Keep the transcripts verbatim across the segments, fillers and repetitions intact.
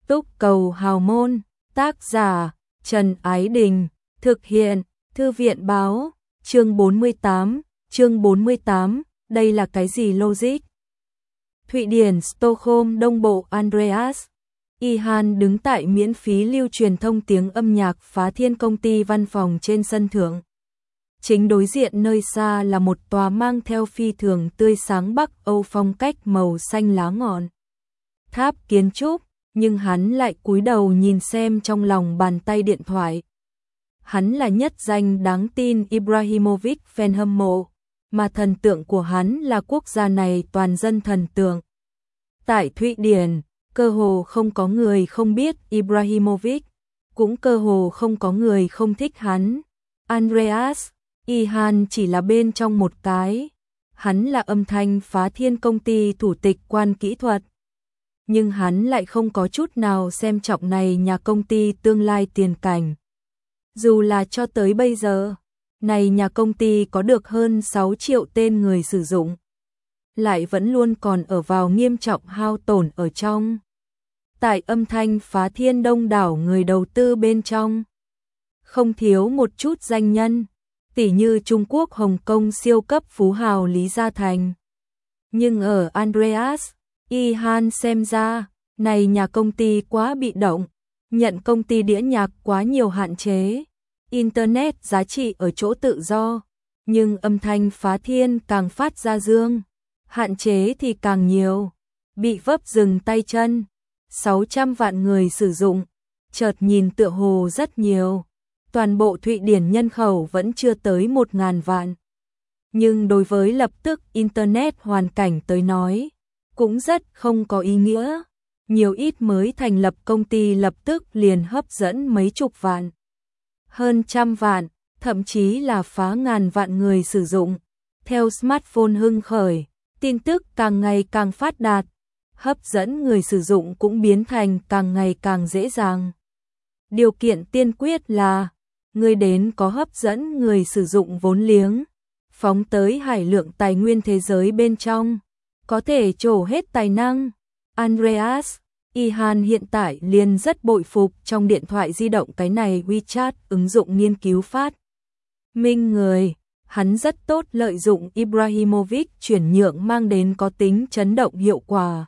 Túc Cầu Hào Môn, tác giả Trần Ái Đình, thực hiện Thư viện Báo, chương bốn mươi tám, chương bốn mươi tám, đây là cái gì logic? Thụy Điển Stockholm Đông Bộ Andreas Ihan đứng tại miễn phí lưu truyền thông tiếng âm nhạc Phá Thiên công ty văn phòng trên sân thượng. Chính đối diện nơi xa là một tòa mang theo phi thường tươi sáng Bắc Âu phong cách màu xanh lá ngọn tháp kiến trúc, nhưng hắn lại cúi đầu nhìn xem trong lòng bàn tay điện thoại. Hắn là nhất danh đáng tin Ibrahimovic fan hâm mộ, mà thần tượng của hắn là quốc gia này toàn dân thần tượng. Tại Thụy Điển, cơ hồ không có người không biết Ibrahimovic, cũng cơ hồ không có người không thích hắn. Andreas Ihan chỉ là bên trong một cái, hắn là âm thanh Phá Thiên công ty thủ tịch quan kỹ thuật. Nhưng hắn lại không có chút nào xem trọng này nhà công ty tương lai tiền cảnh. Dù là cho tới bây giờ, này nhà công ty có được hơn sáu triệu tên người sử dụng, lại vẫn luôn còn ở vào nghiêm trọng hao tổn ở trong. Tại âm thanh Phá Thiên đông đảo người đầu tư bên trong, không thiếu một chút danh nhân, tỉ như Trung Quốc Hồng Kông siêu cấp phú hào Lý Gia Thành. Nhưng ở Andreas Ihan xem ra, này nhà công ty quá bị động, nhận công ty đĩa nhạc quá nhiều hạn chế. Internet giá trị ở chỗ tự do, nhưng âm thanh Phá Thiên càng phát ra dương, hạn chế thì càng nhiều, bị vấp dừng tay chân. sáu trăm vạn người sử dụng, chợt nhìn tựa hồ rất nhiều. Toàn bộ Thụy Điển nhân khẩu vẫn chưa tới một ngàn vạn. Nhưng đối với lập tức Internet hoàn cảnh tới nói, cũng rất không có ý nghĩa. Nhiều ít mới thành lập công ty lập tức liền hấp dẫn mấy chục vạn, hơn trăm vạn, thậm chí là phá ngàn vạn người sử dụng. Theo smartphone hưng khởi, tin tức càng ngày càng phát đạt, hấp dẫn người sử dụng cũng biến thành càng ngày càng dễ dàng. Điều kiện tiên quyết là người đến có hấp dẫn người sử dụng vốn liếng, phóng tới hải lượng tài nguyên thế giới bên trong, có thể trổ hết tài năng. Andreas Ihan hiện tại liền rất bội phục trong điện thoại di động cái này WeChat ứng dụng nghiên cứu phát minh người. Hắn rất tốt lợi dụng Ibrahimovic chuyển nhượng mang đến có tính chấn động hiệu quả.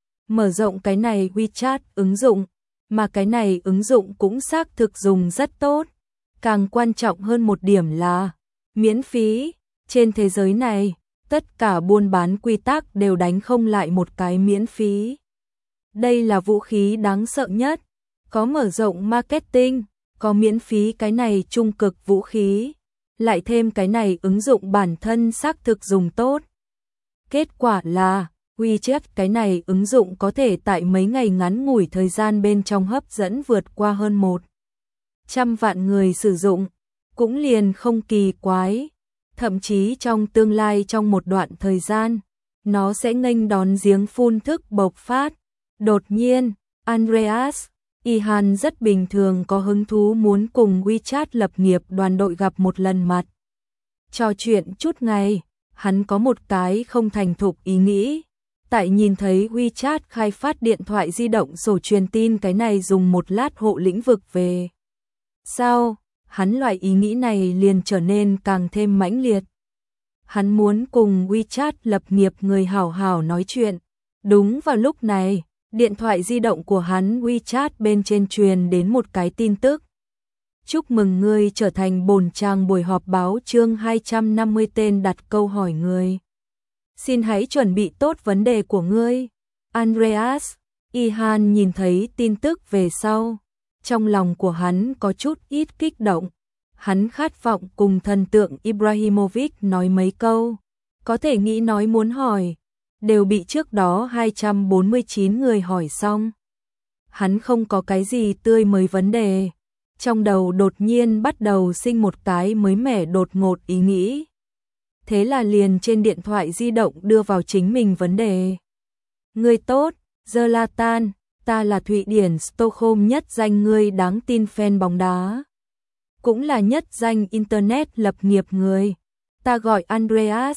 Mở rộng cái này WeChat ứng dụng, mà cái này ứng dụng cũng xác thực dùng rất tốt. Càng quan trọng hơn một điểm là miễn phí. Trên thế giới này, tất cả buôn bán quy tắc đều đánh không lại một cái miễn phí. Đây là vũ khí đáng sợ nhất. Có mở rộng marketing, có miễn phí cái này trung cực vũ khí, lại thêm cái này ứng dụng bản thân xác thực dùng tốt. Kết quả là WeChat cái này ứng dụng có thể tại mấy ngày ngắn ngủi thời gian bên trong hấp dẫn vượt qua hơn một trăm vạn người sử dụng, cũng liền không kỳ quái. Thậm chí trong tương lai trong một đoạn thời gian, nó sẽ nghênh đón giếng phun thức bộc phát. Đột nhiên, Andreas Ihan rất bình thường có hứng thú muốn cùng WeChat lập nghiệp đoàn đội gặp một lần mặt. Trò chuyện chút ngày, hắn có một cái không thành thục ý nghĩ. Tại nhìn thấy WeChat khai phát điện thoại di động sổ truyền tin cái này dùng một lát hộ lĩnh vực về sau, hắn loại ý nghĩ này liền trở nên càng thêm mãnh liệt. Hắn muốn cùng WeChat lập nghiệp người hảo hảo nói chuyện. Đúng vào lúc này, điện thoại di động của hắn WeChat bên trên truyền đến một cái tin tức. Chúc mừng ngươi trở thành bổn trang buổi họp báo chương hai trăm năm mươi tên đặt câu hỏi người. Xin hãy chuẩn bị tốt vấn đề của ngươi. Andreas Ihan nhìn thấy tin tức về sau. Trong lòng của hắn có chút ít kích động. Hắn khát vọng cùng thần tượng Ibrahimovic nói mấy câu. Có thể nghĩ nói muốn hỏi, đều bị trước đó hai trăm bốn mươi chín người hỏi xong. Hắn không có cái gì tươi mới vấn đề. Trong đầu đột nhiên bắt đầu sinh một cái mới mẻ đột ngột ý nghĩ. Thế là liền trên điện thoại di động đưa vào chính mình vấn đề. Người tốt, Zlatan, ta là Thụy Điển Stockholm nhất danh người đáng tin fan bóng đá. Cũng là nhất danh Internet lập nghiệp người. Ta gọi Andreas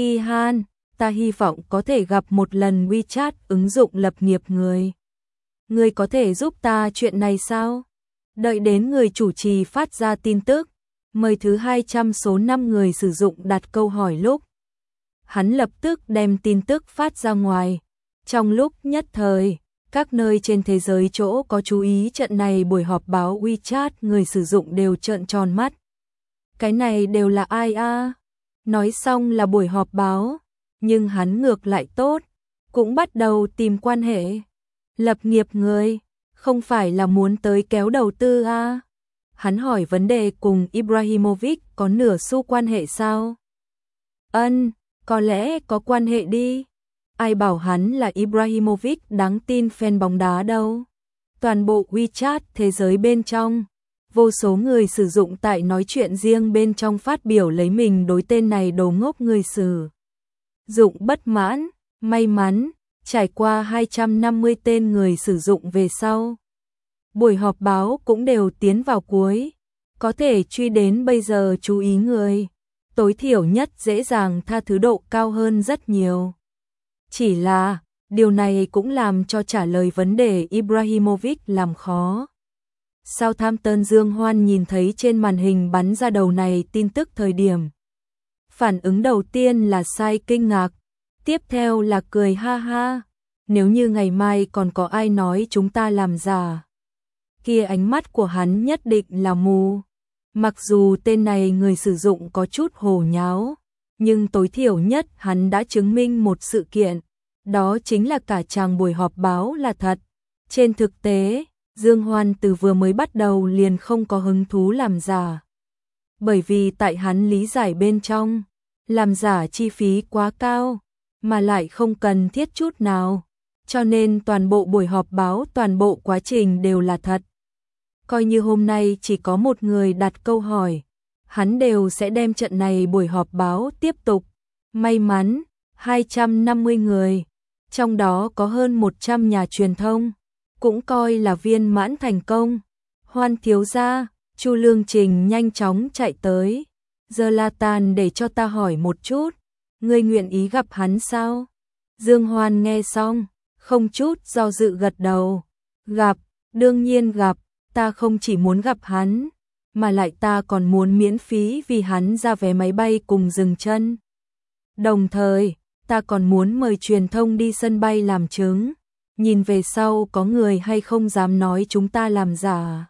Ihan, ta hy vọng có thể gặp một lần WeChat ứng dụng lập nghiệp người. Ngươi có thể giúp ta chuyện này sao? Đợi đến người chủ trì phát ra tin tức, mời thứ hai trăm số năm người sử dụng đặt câu hỏi lúc. Hắn lập tức đem tin tức phát ra ngoài. Trong lúc nhất thời, các nơi trên thế giới chỗ có chú ý trận này buổi họp báo WeChat người sử dụng đều trợn tròn mắt. Cái này đều là ai a? Nói xong là buổi họp báo, nhưng hắn ngược lại tốt, cũng bắt đầu tìm quan hệ. Lập nghiệp người, không phải là muốn tới kéo đầu tư a? Hắn hỏi vấn đề cùng Ibrahimovic có nửa xu quan hệ sao? Ân, có lẽ có quan hệ đi. Ai bảo hắn là Ibrahimovic đáng tin fan bóng đá đâu. Toàn bộ WeChat thế giới bên trong, vô số người sử dụng tại nói chuyện riêng bên trong phát biểu lấy mình đối tên này đồ ngốc người sử dụng bất mãn. May mắn, trải qua hai trăm năm mươi tên người sử dụng về sau, buổi họp báo cũng đều tiến vào cuối, có thể truy đến bây giờ chú ý người, tối thiểu nhất dễ dàng tha thứ độ cao hơn rất nhiều. Chỉ là, điều này cũng làm cho trả lời vấn đề Ibrahimovic làm khó. Southampton Dương Hoan nhìn thấy trên màn hình bắn ra đầu này tin tức thời điểm. Phản ứng đầu tiên là sai kinh ngạc, tiếp theo là cười ha ha, nếu như ngày mai còn có ai nói chúng ta làm giả, kia ánh mắt của hắn nhất định là mù. Mặc dù tên này người sử dụng có chút hồ nháo, nhưng tối thiểu nhất hắn đã chứng minh một sự kiện, đó chính là cả chàng buổi họp báo là thật. Trên thực tế, Dương Hoan từ vừa mới bắt đầu liền không có hứng thú làm giả. Bởi vì tại hắn lý giải bên trong, làm giả chi phí quá cao, mà lại không cần thiết chút nào, cho nên toàn bộ buổi họp báo, toàn bộ quá trình đều là thật. Coi như hôm nay chỉ có một người đặt câu hỏi, hắn đều sẽ đem trận này buổi họp báo tiếp tục. May mắn, hai trăm năm mươi người, trong đó có hơn một trăm nhà truyền thông, cũng coi là viên mãn thành công. Hoan thiếu gia, Chu Lương Trình nhanh chóng chạy tới. Zlatan, để cho ta hỏi một chút, ngươi nguyện ý gặp hắn sao? Dương Hoan nghe xong, không chút do dự gật đầu. Gặp, đương nhiên gặp, ta không chỉ muốn gặp hắn, mà lại ta còn muốn miễn phí vì hắn ra vé máy bay cùng dừng chân. Đồng thời, ta còn muốn mời truyền thông đi sân bay làm chứng, nhìn về sau có người hay không dám nói chúng ta làm giả.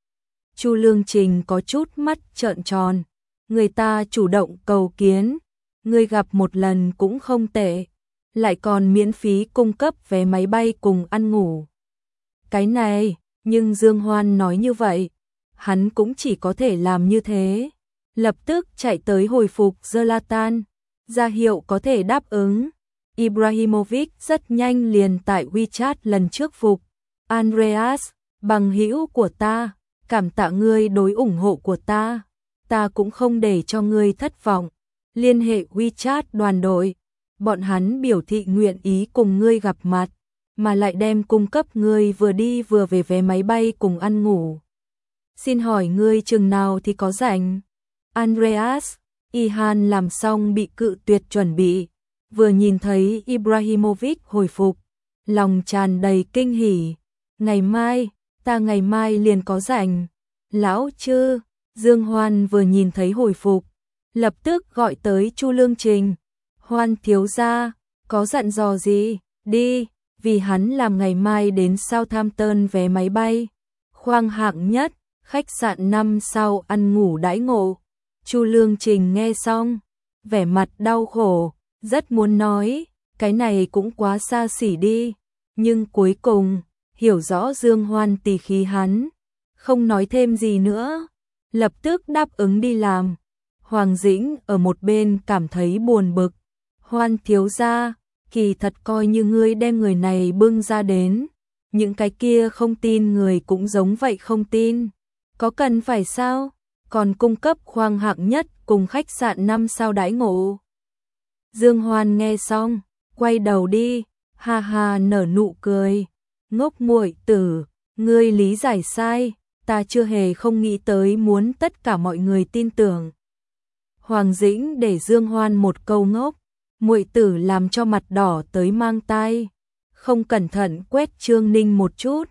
Chu Lương Trình có chút mắt trợn tròn, người ta chủ động cầu kiến, người gặp một lần cũng không tệ, lại còn miễn phí cung cấp vé máy bay cùng ăn ngủ. Cái này, nhưng Dương Hoan nói như vậy, hắn cũng chỉ có thể làm như thế. Lập tức chạy tới hồi phục Zlatan, ra hiệu có thể đáp ứng. Ibrahimovic rất nhanh liền tại WeChat lần trước phục. Andreas, bằng hữu của ta, cảm tạ ngươi đối ủng hộ của ta, ta cũng không để cho ngươi thất vọng. Liên hệ WeChat đoàn đội, bọn hắn biểu thị nguyện ý cùng ngươi gặp mặt, mà lại đem cung cấp ngươi vừa đi vừa về vé máy bay cùng ăn ngủ. Xin hỏi ngươi chừng nào thì có rảnh? Andreas, Ihan làm xong bị cự tuyệt chuẩn bị, vừa nhìn thấy Ibrahimovic hồi phục, lòng tràn đầy kinh hỉ. Ngày mai, ta ngày mai liền có rảnh. Lão chư, Dương Hoan vừa nhìn thấy hồi phục, lập tức gọi tới Chu Lương Trình. Hoan thiếu gia, có dặn dò gì? Đi, vì hắn làm ngày mai đến Southampton vé máy bay, khoang hạng nhất, khách sạn năm sao ăn ngủ đãi ngộ. Chu Lương Trình nghe xong, vẻ mặt đau khổ, rất muốn nói, cái này cũng quá xa xỉ đi, nhưng cuối cùng, hiểu rõ Dương Hoan tỉ khí hắn, không nói thêm gì nữa, lập tức đáp ứng đi làm. Hoàng Dĩnh ở một bên cảm thấy buồn bực, Hoan thiếu gia, kỳ thật coi như ngươi đem người này bưng ra đến, những cái kia không tin người cũng giống vậy không tin, có cần phải sao? Còn cung cấp khoang hạng nhất cùng khách sạn năm sao đãi ngộ. Dương Hoan nghe xong, quay đầu đi, ha ha nở nụ cười, ngốc muội tử, ngươi lý giải sai, ta chưa hề không nghĩ tới muốn tất cả mọi người tin tưởng. Hoàng Dĩnh để Dương Hoan một câu ngốc, muội tử làm cho mặt đỏ tới mang tai, không cẩn thận quét Trương Ninh một chút,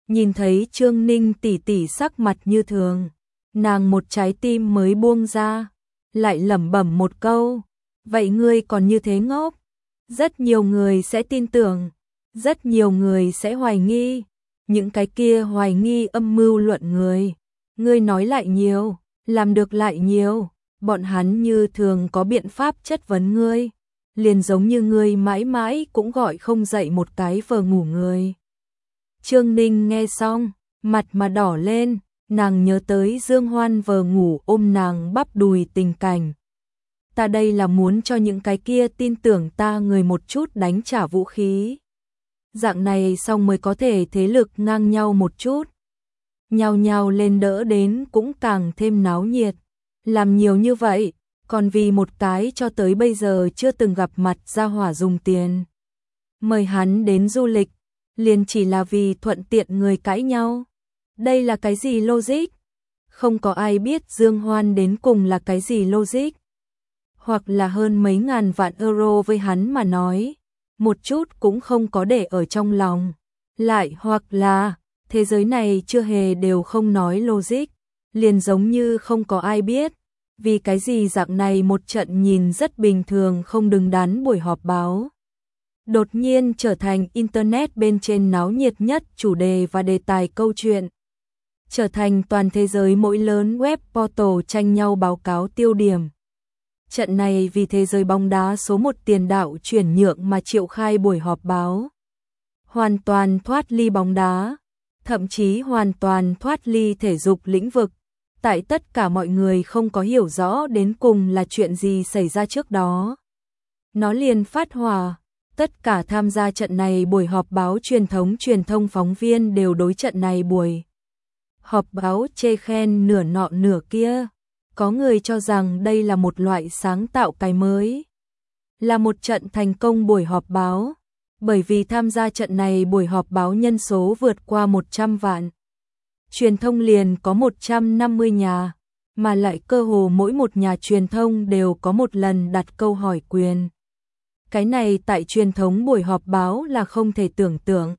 Nhìn thấy Trương Ninh tỷ tỷ sắc mặt như thường, nàng một trái tim mới buông ra, lại lẩm bẩm một câu, vậy ngươi còn như thế ngốc? Rất nhiều người sẽ tin tưởng, rất nhiều người sẽ hoài nghi, những cái kia hoài nghi âm mưu luận người. Ngươi nói lại nhiều, làm được lại nhiều, bọn hắn như thường có biện pháp chất vấn ngươi, liền giống như ngươi mãi mãi cũng gọi không dậy một cái vờ ngủ người. Trương Ninh nghe xong, mặt mà đỏ lên, nàng nhớ tới Dương Hoan vờ ngủ ôm nàng bắp đùi tình cảnh. Ta đây là muốn cho những cái kia tin tưởng ta người một chút đánh trả vũ khí. Dạng này xong mới có thể thế lực ngang nhau một chút. Nhào nhào lên đỡ đến cũng càng thêm náo nhiệt. Làm nhiều như vậy, còn vì một cái cho tới bây giờ chưa từng gặp mặt gia hỏa dùng tiền. Mời hắn đến du lịch, liền chỉ là vì thuận tiện người cãi nhau. Đây là cái gì logic? Không có ai biết Dương Hoan đến cùng là cái gì logic. Hoặc là hơn mấy ngàn vạn euro với hắn mà nói, một chút cũng không có để ở trong lòng. Lại hoặc là, thế giới này chưa hề đều không nói logic, liền giống như không có ai biết, vì cái gì dạng này một trận nhìn rất bình thường không đứng đắn buổi họp báo. Đột nhiên trở thành Internet bên trên náo nhiệt nhất chủ đề và đề tài câu chuyện. Trở thành toàn thế giới mỗi lớn web portal tranh nhau báo cáo tiêu điểm. Trận này vì thế giới bóng đá số một tiền đạo chuyển nhượng mà triệu khai buổi họp báo. Hoàn toàn thoát ly bóng đá, thậm chí hoàn toàn thoát ly thể dục lĩnh vực. Tại tất cả mọi người không có hiểu rõ đến cùng là chuyện gì xảy ra trước đó. Nó liền phát hỏa, tất cả tham gia trận này buổi họp báo truyền thống truyền thông phóng viên đều đối trận này buổi họp báo chê khen nửa nọ nửa kia. Có người cho rằng đây là một loại sáng tạo cái mới, là một trận thành công buổi họp báo, bởi vì tham gia trận này buổi họp báo nhân số vượt qua một trăm vạn. Truyền thông liền có một trăm năm mươi nhà, mà lại cơ hồ mỗi một nhà truyền thông đều có một lần đặt câu hỏi quyền. Cái này tại truyền thống buổi họp báo là không thể tưởng tượng.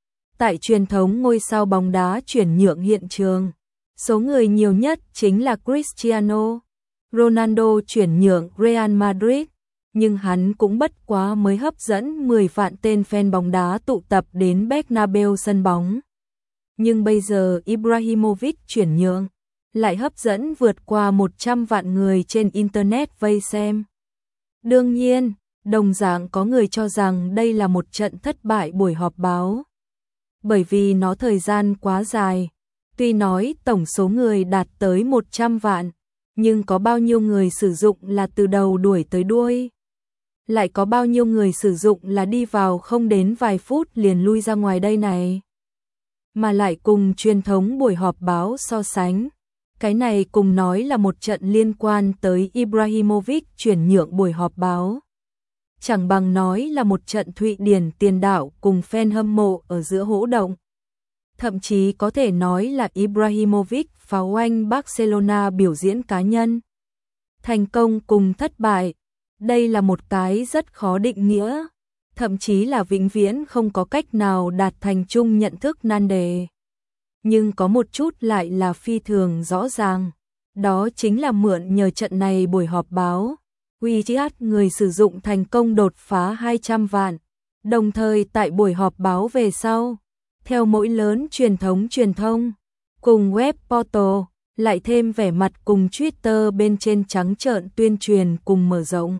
Tại truyền thống ngôi sao bóng đá chuyển nhượng hiện trường, số người nhiều nhất chính là Cristiano Ronaldo chuyển nhượng Real Madrid, nhưng hắn cũng bất quá mới hấp dẫn mười vạn tên fan bóng đá tụ tập đến Bernabeu sân bóng. Nhưng bây giờ Ibrahimovic chuyển nhượng, lại hấp dẫn vượt qua một trăm vạn người trên Internet vây xem. Đương nhiên, đồng dạng có người cho rằng đây là một trận thất bại buổi họp báo. Bởi vì nó thời gian quá dài. Tuy nói tổng số người đạt tới một trăm vạn, nhưng có bao nhiêu người sử dụng là từ đầu đuổi tới đuôi? Lại có bao nhiêu người sử dụng là đi vào không đến vài phút liền lui ra ngoài đây này? Mà lại cùng truyền thống buổi họp báo so sánh, cái này cùng nói là một trận liên quan tới Ibrahimovic chuyển nhượng buổi họp báo. Chẳng bằng nói là một trận Thụy Điển tiền đạo cùng fan hâm mộ ở giữa hỗ động. Thậm chí có thể nói là Ibrahimovic pháo oanh Barcelona biểu diễn cá nhân. Thành công cùng thất bại, đây là một cái rất khó định nghĩa, thậm chí là vĩnh viễn không có cách nào đạt thành chung nhận thức nan đề. Nhưng có một chút lại là phi thường rõ ràng, đó chính là mượn nhờ trận này buổi họp báo, WeChat người sử dụng thành công đột phá hai trăm vạn, đồng thời tại buổi họp báo về sau, theo mỗi lớn truyền thống truyền thông, cùng web portal, lại thêm vẻ mặt cùng Twitter bên trên trắng trợn tuyên truyền cùng mở rộng.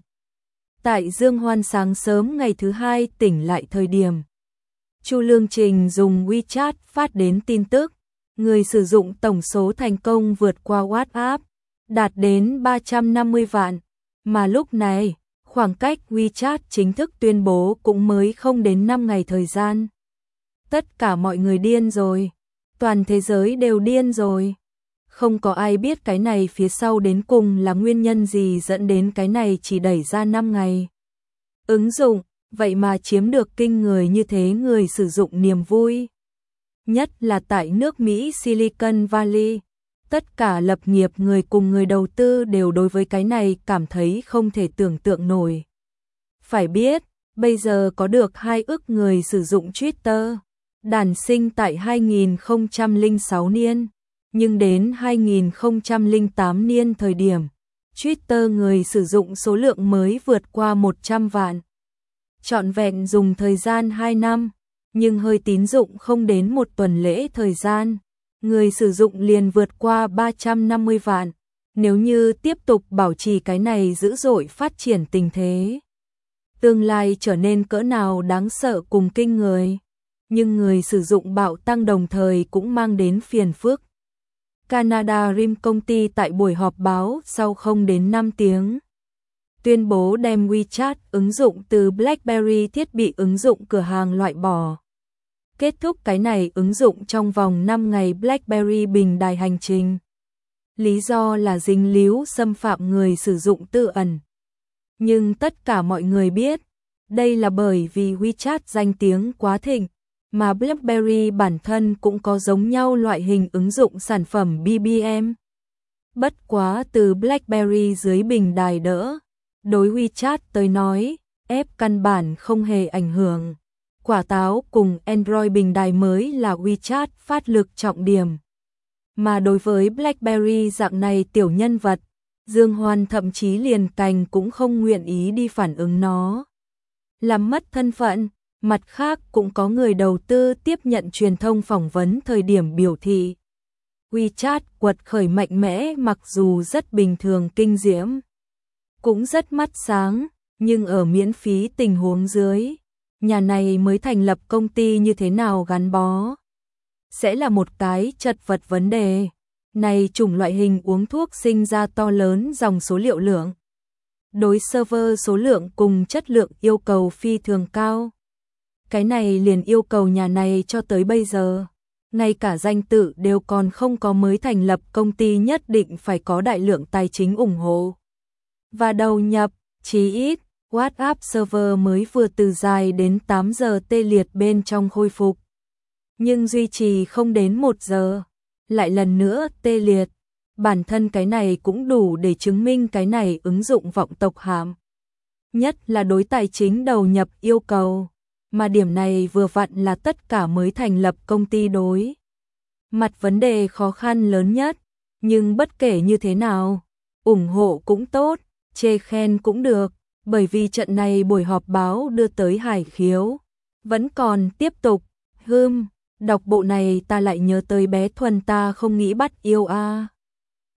Tại Dương Hoan sáng sớm ngày thứ hai tỉnh lại thời điểm, Chu Lương Trình dùng WeChat phát đến tin tức, người sử dụng tổng số thành công vượt qua WhatsApp, đạt đến ba trăm năm mươi vạn, mà lúc này, khoảng cách WeChat chính thức tuyên bố cũng mới không đến năm ngày thời gian. Tất cả mọi người điên rồi, toàn thế giới đều điên rồi. Không có ai biết cái này phía sau đến cùng là nguyên nhân gì dẫn đến cái này chỉ đẩy ra năm ngày. Ứng dụng, vậy mà chiếm được kinh người như thế người sử dụng niềm vui. Nhất là tại nước Mỹ Silicon Valley, tất cả lập nghiệp người cùng người đầu tư đều đối với cái này cảm thấy không thể tưởng tượng nổi. Phải biết, bây giờ có được hai ức người sử dụng Twitter, đản sinh tại hai nghìn không trăm lẻ sáu niên, nhưng đến hai nghìn không trăm lẻ tám niên thời điểm, Twitter người sử dụng số lượng mới vượt qua một trăm vạn. Trọn vẹn dùng thời gian hai năm, nhưng hơi tín dụng không đến một tuần lễ thời gian, người sử dụng liền vượt qua ba trăm năm mươi vạn. Nếu như tiếp tục bảo trì cái này dữ dội phát triển tình thế, tương lai trở nên cỡ nào đáng sợ cùng kinh người. Nhưng người sử dụng bạo tăng đồng thời cũng mang đến phiền phức. Canada Rim công ty tại buổi họp báo sau không đến năm tiếng tuyên bố đem WeChat ứng dụng từ BlackBerry thiết bị ứng dụng cửa hàng loại bỏ. Kết thúc cái này ứng dụng trong vòng năm ngày BlackBerry bình đài hành trình. Lý do là dính líu xâm phạm người sử dụng tư ẩn. Nhưng tất cả mọi người biết, đây là bởi vì WeChat danh tiếng quá thịnh, mà BlackBerry bản thân cũng có giống nhau loại hình ứng dụng sản phẩm bê bê em. Bất quá từ BlackBerry dưới bình đài đỡ, đối WeChat tới nói, ép căn bản không hề ảnh hưởng. Quả táo cùng Android bình đài mới là WeChat phát lực trọng điểm. Mà đối với BlackBerry dạng này tiểu nhân vật, Dương Hoan thậm chí liền cành cũng không nguyện ý đi phản ứng nó. Làm mất thân phận, mặt khác cũng có người đầu tư tiếp nhận truyền thông phỏng vấn thời điểm biểu thị. WeChat quật khởi mạnh mẽ mặc dù rất bình thường kinh diễm, cũng rất mắt sáng, nhưng ở miễn phí tình huống dưới, nhà này mới thành lập công ty như thế nào gắn bó. Sẽ là một cái chật vật vấn đề. Này chủng loại hình uống thuốc sinh ra to lớn dòng số liệu lượng. Đối server số lượng cùng chất lượng yêu cầu phi thường cao. Cái này liền yêu cầu nhà này cho tới bây giờ. Ngay cả danh tự đều còn không có mới thành lập công ty nhất định phải có đại lượng tài chính ủng hộ. Và đầu nhập, chí ít, WhatsApp server mới vừa từ dài đến tám giờ tê liệt bên trong khôi phục. Nhưng duy trì không đến một giờ, lại lần nữa tê liệt. Bản thân cái này cũng đủ để chứng minh cái này ứng dụng vọng tộc hàm. Nhất là đối tài chính đầu nhập yêu cầu, mà điểm này vừa vặn là tất cả mới thành lập công ty đối mặt vấn đề khó khăn lớn nhất. Nhưng bất kể như thế nào, ủng hộ cũng tốt, chê khen cũng được, bởi vì trận này buổi họp báo đưa tới hải khiếu. Vẫn còn tiếp tục, hưm, đọc bộ này ta lại nhớ tới bé Thuần ta không nghĩ bắt yêu a.